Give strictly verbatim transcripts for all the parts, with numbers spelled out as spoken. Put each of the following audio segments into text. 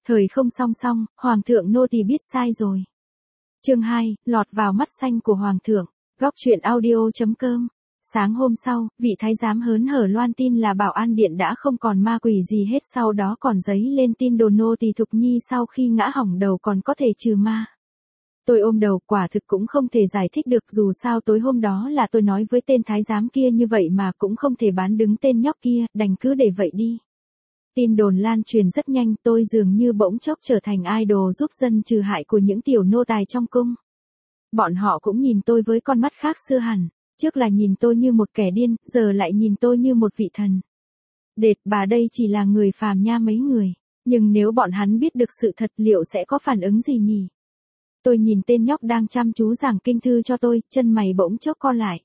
Thời không song song, Hoàng thượng nô tỳ biết sai rồi. Chương hai, lọt vào mắt xanh của Hoàng thượng. Góc truyện audio chấm com. Sáng hôm sau, vị thái giám hớn hở loan tin là Bảo An Điện đã không còn ma quỷ gì hết, sau đó còn giấy lên tin đồn nô tỳ Thục Nhi sau khi ngã hỏng đầu còn có thể trừ ma. Tôi ôm đầu, quả thực cũng không thể giải thích được, dù sao tối hôm đó là tôi nói với tên thái giám kia như vậy mà cũng không thể bán đứng tên nhóc kia, đành cứ để vậy đi. Tin đồn lan truyền rất nhanh, tôi dường như bỗng chốc trở thành idol giúp dân trừ hại của những tiểu nô tài trong cung. Bọn họ cũng nhìn tôi với con mắt khác xưa hẳn, trước là nhìn tôi như một kẻ điên, giờ lại nhìn tôi như một vị thần. Đệt, bà đây chỉ là người phàm nha mấy người, nhưng nếu bọn hắn biết được sự thật liệu sẽ có phản ứng gì nhỉ? Tôi nhìn tên nhóc đang chăm chú giảng kinh thư cho tôi, chân mày bỗng chốc co lại.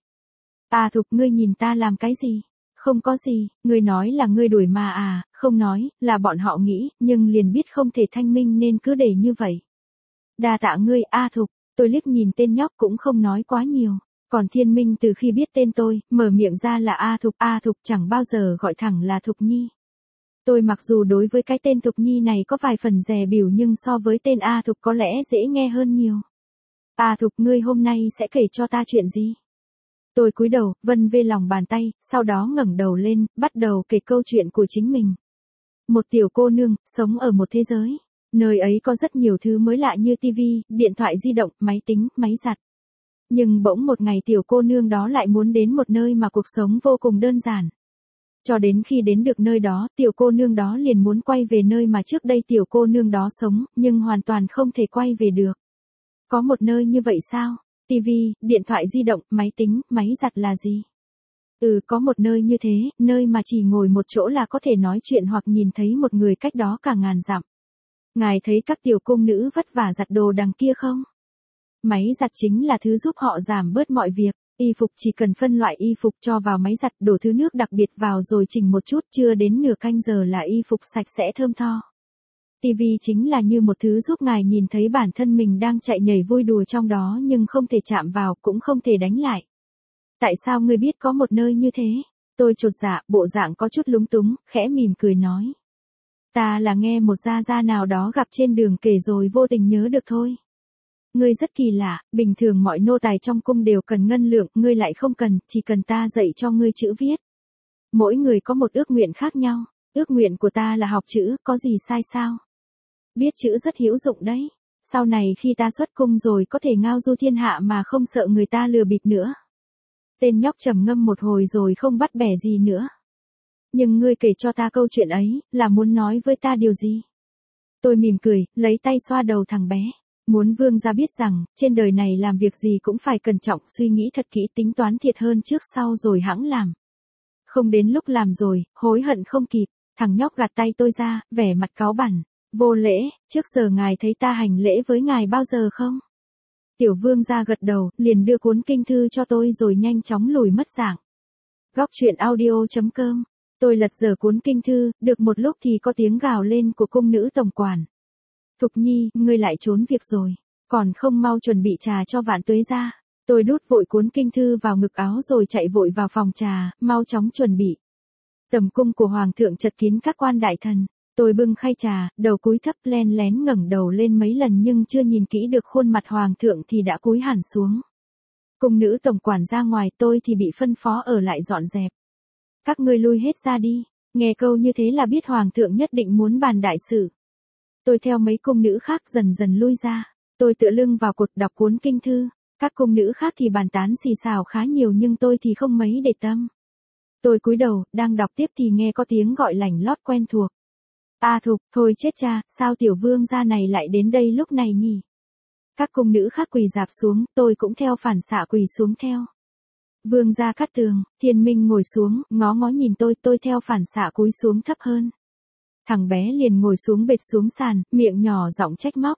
À Thục, ngươi nhìn ta làm cái gì? Không có gì, ngươi nói là ngươi đuổi ma à, không nói, là bọn họ nghĩ, nhưng liền biết không thể thanh minh nên cứ để như vậy. Đa tạ ngươi, A Thục, tôi liếc nhìn tên nhóc cũng không nói quá nhiều. Còn Thiên Minh từ khi biết tên tôi, mở miệng ra là A Thục, A Thục chẳng bao giờ gọi thẳng là Thục Nhi. Tôi mặc dù đối với cái tên Thục Nhi này có vài phần dè bỉu nhưng so với tên A Thục có lẽ dễ nghe hơn nhiều. A Thục, ngươi hôm nay sẽ kể cho ta chuyện gì? Tôi cúi đầu, vân vê lòng bàn tay, sau đó ngẩng đầu lên, bắt đầu kể câu chuyện của chính mình. Một tiểu cô nương, sống ở một thế giới. Nơi ấy có rất nhiều thứ mới lạ như tivi, điện thoại di động, máy tính, máy giặt. Nhưng bỗng một ngày tiểu cô nương đó lại muốn đến một nơi mà cuộc sống vô cùng đơn giản. Cho đến khi đến được nơi đó, tiểu cô nương đó liền muốn quay về nơi mà trước đây tiểu cô nương đó sống, nhưng hoàn toàn không thể quay về được. Có một nơi như vậy sao? Tivi, điện thoại di động, máy tính, máy giặt là gì? Ừ, có một nơi như thế, nơi mà chỉ ngồi một chỗ là có thể nói chuyện hoặc nhìn thấy một người cách đó cả ngàn dặm. Ngài thấy các tiểu cung nữ vất vả giặt đồ đằng kia không? Máy giặt chính là thứ giúp họ giảm bớt mọi việc. Y phục chỉ cần phân loại y phục cho vào máy giặt, đổ thứ nước đặc biệt vào rồi chỉnh một chút, chưa đến nửa canh giờ là y phục sạch sẽ thơm tho. Tivi chính là như một thứ giúp ngài nhìn thấy bản thân mình đang chạy nhảy vui đùa trong đó nhưng không thể chạm vào, cũng không thể đánh lại. Tại sao ngươi biết có một nơi như thế? Tôi chột dạ, bộ dạng có chút lúng túng, khẽ mỉm cười nói. Ta là nghe một gia gia nào đó gặp trên đường kể rồi vô tình nhớ được thôi. Ngươi rất kỳ lạ, bình thường mọi nô tài trong cung đều cần ngân lượng, ngươi lại không cần, chỉ cần ta dạy cho ngươi chữ viết. Mỗi người có một ước nguyện khác nhau, ước nguyện của ta là học chữ, có gì sai sao? Biết chữ rất hữu dụng đấy, sau này khi ta xuất cung rồi có thể ngao du thiên hạ mà không sợ người ta lừa bịp nữa. Tên nhóc trầm ngâm một hồi rồi không bắt bẻ gì nữa. Nhưng ngươi kể cho ta câu chuyện ấy, là muốn nói với ta điều gì? Tôi mỉm cười, lấy tay xoa đầu thằng bé. Muốn vương gia biết rằng, trên đời này làm việc gì cũng phải cẩn trọng, suy nghĩ thật kỹ, tính toán thiệt hơn trước sau rồi hẵng làm. Không đến lúc làm rồi, hối hận không kịp. Thằng nhóc gạt tay tôi ra, vẻ mặt cáu bẳn. Vô lễ, trước giờ ngài thấy ta hành lễ với ngài bao giờ không? Tiểu vương gia gật đầu, liền đưa cuốn kinh thư cho tôi rồi nhanh chóng lùi mất dạng. Góc truyện audio chấm com. Tôi lật dở cuốn kinh thư, được một lúc thì có tiếng gào lên của cung nữ tổng quản. Thục Nhi, ngươi lại trốn việc rồi, còn không mau chuẩn bị trà cho Vạn Tuế ra. Tôi đút vội cuốn kinh thư vào ngực áo rồi chạy vội vào phòng trà, mau chóng chuẩn bị. Tầm cung của Hoàng thượng chật kín các quan đại thần. Tôi bưng khay trà, đầu cúi thấp, len lén ngẩng đầu lên mấy lần nhưng chưa nhìn kỹ được khuôn mặt Hoàng thượng thì đã cúi hẳn xuống. Cung nữ tổng quản ra ngoài, tôi thì bị phân phó ở lại dọn dẹp. Các ngươi lui hết ra đi, nghe câu như thế là biết Hoàng thượng nhất định muốn bàn đại sự. Tôi theo mấy cung nữ khác dần dần lui ra, tôi tựa lưng vào cột đọc cuốn kinh thư, các cung nữ khác thì bàn tán xì xào khá nhiều nhưng tôi thì không mấy để tâm. Tôi cúi đầu, đang đọc tiếp thì nghe có tiếng gọi lảnh lót quen thuộc. A Thục, thôi chết cha, sao tiểu vương gia này lại đến đây lúc này nhỉ? Các cung nữ khác quỳ rạp xuống, tôi cũng theo phản xạ quỳ xuống theo. Vương gia Cát Tường, Thiên Minh ngồi xuống, ngó ngó nhìn tôi, tôi theo phản xạ cúi xuống thấp hơn. Thằng bé liền ngồi xuống bệt xuống sàn, miệng nhỏ giọng trách móc.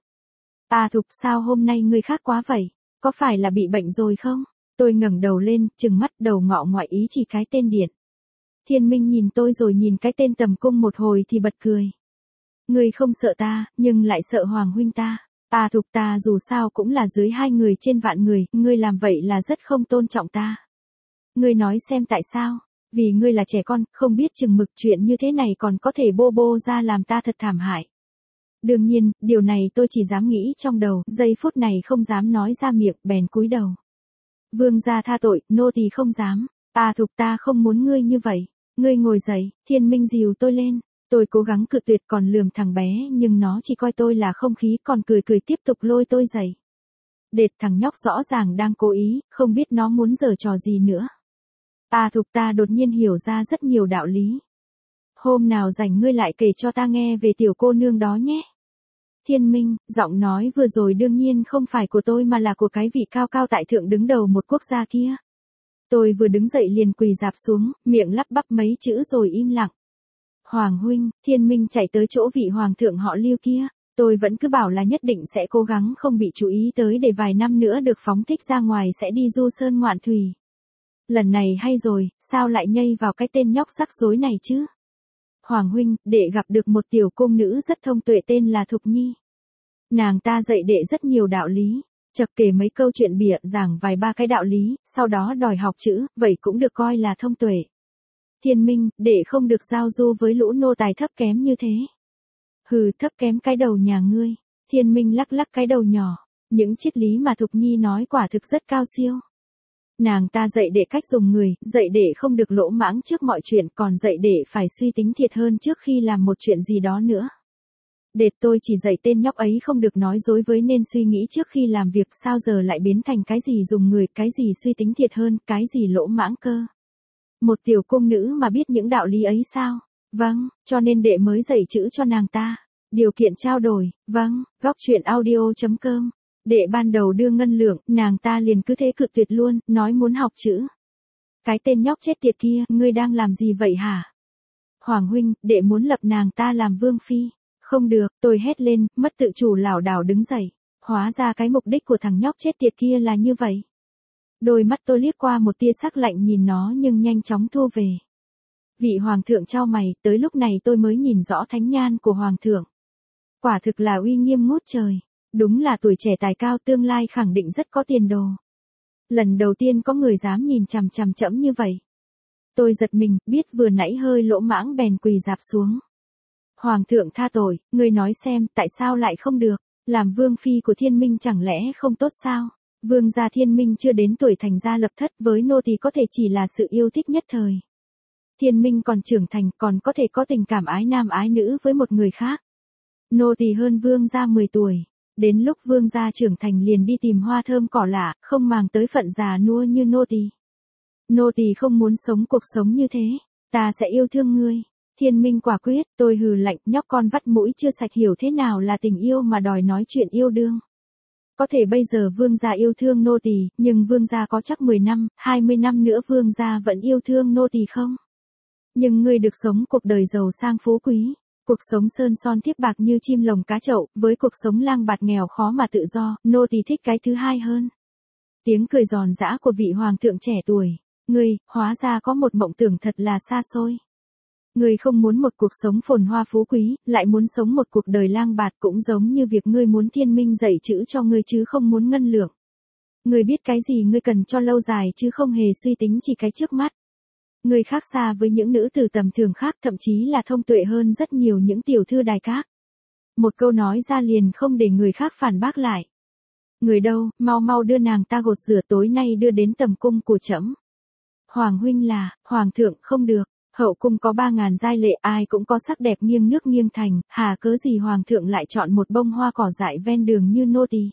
A Thục, sao hôm nay ngươi khác quá vậy? Có phải là bị bệnh rồi không? Tôi ngẩng đầu lên, trừng mắt đầu ngọ ngoại ý chỉ cái tên điện. Thiên Minh nhìn tôi rồi nhìn cái tên tầm cung một hồi thì bật cười. Ngươi không sợ ta, nhưng lại sợ Hoàng huynh ta. A Thục, ta dù sao cũng là dưới hai người trên vạn người, ngươi làm vậy là rất không tôn trọng ta. Ngươi nói xem tại sao? Vì ngươi là trẻ con, không biết chừng mực, chuyện như thế này còn có thể bô bô ra làm ta thật thảm hại. Đương nhiên, điều này tôi chỉ dám nghĩ trong đầu, giây phút này không dám nói ra miệng, bèn cúi đầu. Vương gia tha tội, nô tỳ không dám. À Thục, ta không muốn ngươi như vậy. Ngươi ngồi dậy, Thiên Minh dìu tôi lên. Tôi cố gắng cự tuyệt còn lườm thằng bé, nhưng nó chỉ coi tôi là không khí, còn cười cười tiếp tục lôi tôi dậy. Đệt, thằng nhóc rõ ràng đang cố ý, không biết nó muốn giở trò gì nữa. À Thục, ta đột nhiên hiểu ra rất nhiều đạo lý. Hôm nào rảnh ngươi lại kể cho ta nghe về tiểu cô nương đó nhé. Thiên Minh, giọng nói vừa rồi đương nhiên không phải của tôi mà là của cái vị cao cao tại thượng đứng đầu một quốc gia kia. Tôi vừa đứng dậy liền quỳ rạp xuống, miệng lắp bắp mấy chữ rồi im lặng. Hoàng huynh, Thiên Minh chạy tới chỗ vị hoàng thượng họ Lưu kia. Tôi vẫn cứ bảo là nhất định sẽ cố gắng không bị chú ý tới để vài năm nữa được phóng thích ra ngoài sẽ đi du sơn ngoạn thủy. Lần này hay rồi, sao lại nhây vào cái tên nhóc rắc rối này chứ? Hoàng huynh, đệ gặp được một tiểu cung nữ rất thông tuệ tên là Thục Nhi. Nàng ta dạy đệ rất nhiều đạo lý, chật kể mấy câu chuyện bịa giảng vài ba cái đạo lý, sau đó đòi học chữ, vậy cũng được coi là thông tuệ. Thiên Minh, đệ không được giao du với lũ nô tài thấp kém như thế. Hừ, thấp kém cái đầu nhà ngươi. Thiên Minh lắc lắc cái đầu nhỏ. Những triết lý mà Thục Nhi nói quả thực rất cao siêu. Nàng ta dạy đệ cách dùng người, dạy đệ không được lỗ mãng trước mọi chuyện, còn dạy đệ phải suy tính thiệt hơn trước khi làm một chuyện gì đó nữa. Đệt, tôi chỉ dạy tên nhóc ấy không được nói dối với nên suy nghĩ trước khi làm việc, sao giờ lại biến thành cái gì dùng người, cái gì suy tính thiệt hơn, cái gì lỗ mãng cơ. Một tiểu cung nữ mà biết những đạo lý ấy sao? Vâng, cho nên đệ mới dạy chữ cho nàng ta. Điều kiện trao đổi, vâng, góc truyện audio chấm com. Đệ ban đầu đưa ngân lượng, nàng ta liền cứ thế cự tuyệt luôn, nói muốn học chữ. Cái tên nhóc chết tiệt kia, ngươi đang làm gì vậy hả? Hoàng huynh, đệ muốn lập nàng ta làm vương phi. Không được, tôi hét lên, mất tự chủ lảo đảo đứng dậy. Hóa ra cái mục đích của thằng nhóc chết tiệt kia là như vậy. Đôi mắt tôi liếc qua một tia sắc lạnh nhìn nó nhưng nhanh chóng thu về. Vị hoàng thượng chau mày, tới lúc này tôi mới nhìn rõ thánh nhan của hoàng thượng. Quả thực là uy nghiêm ngút trời. Đúng là tuổi trẻ tài cao, tương lai khẳng định rất có tiền đồ. Lần đầu tiên có người dám nhìn chằm chằm trẫm như vậy. Tôi giật mình, biết vừa nãy hơi lỗ mãng bèn quỳ rạp xuống. Hoàng thượng tha tội, ngươi nói xem, tại sao lại không được? Làm vương phi của Thiên Minh chẳng lẽ không tốt sao? Vương gia Thiên Minh chưa đến tuổi thành gia lập thất, với nô tỳ có thể chỉ là sự yêu thích nhất thời. Thiên Minh còn trưởng thành, còn có thể có tình cảm ái nam ái nữ với một người khác. Nô tỳ hơn vương gia mười tuổi. Đến lúc vương gia trưởng thành liền đi tìm hoa thơm cỏ lạ, không màng tới phận già nua như nô tỳ. Nô tỳ không muốn sống cuộc sống như thế. Ta sẽ yêu thương ngươi. Thiên Minh quả quyết, tôi hừ lạnh, nhóc con vắt mũi chưa sạch hiểu thế nào là tình yêu mà đòi nói chuyện yêu đương. Có thể bây giờ vương gia yêu thương nô tỳ, nhưng vương gia có chắc mười năm, hai mươi năm nữa vương gia vẫn yêu thương nô tỳ không? Nhưng ngươi được sống cuộc đời giàu sang phú quý. Cuộc sống sơn son thiếp bạc như chim lồng cá chậu, với cuộc sống lang bạt nghèo khó mà tự do, nô tỳ thích cái thứ hai hơn. Tiếng cười giòn giã của vị hoàng thượng trẻ tuổi. Ngươi, hóa ra có một mộng tưởng thật là xa xôi. Ngươi không muốn một cuộc sống phồn hoa phú quý, lại muốn sống một cuộc đời lang bạt cũng giống như việc ngươi muốn Thiên Minh dạy chữ cho ngươi chứ không muốn ngân lượng. Ngươi biết cái gì ngươi cần cho lâu dài chứ không hề suy tính chỉ cái trước mắt. Ngươi khác xa với những nữ tử tầm thường khác, thậm chí là thông tuệ hơn rất nhiều những tiểu thư đài các. Một câu nói ra liền không để người khác phản bác lại. Người đâu, mau mau đưa nàng ta gột rửa, tối nay đưa đến tầm cung của trẫm. Hoàng huynh là, hoàng thượng không được, hậu cung có ba ngàn giai lệ, ai cũng có sắc đẹp nghiêng nước nghiêng thành, hà cớ gì hoàng thượng lại chọn một bông hoa cỏ dại ven đường như nô tỳ.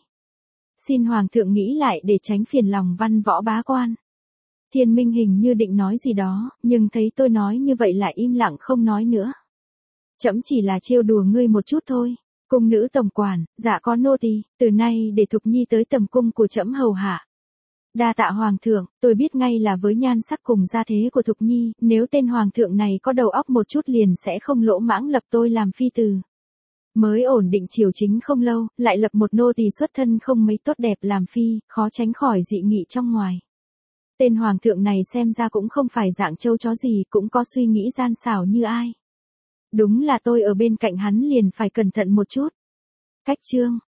Xin hoàng thượng nghĩ lại để tránh phiền lòng văn võ bá quan. Thiên Minh hình như định nói gì đó, nhưng thấy tôi nói như vậy lại im lặng không nói nữa. Trẫm chỉ là trêu đùa ngươi một chút thôi. Cung nữ tổng quản, dạ có nô tỳ, từ nay để Thục Nhi tới tầm cung của trẫm hầu hạ. Đa tạ hoàng thượng, tôi biết ngay là với nhan sắc cùng gia thế của Thục Nhi, nếu tên hoàng thượng này có đầu óc một chút liền sẽ không lỗ mãng lập tôi làm phi từ. Mới ổn định triều chính không lâu, lại lập một nô tỳ xuất thân không mấy tốt đẹp làm phi, khó tránh khỏi dị nghị trong ngoài. Tên hoàng thượng này xem ra cũng không phải dạng trâu chó gì, cũng có suy nghĩ gian xảo như ai. Đúng là tôi ở bên cạnh hắn liền phải cẩn thận một chút. Cách chương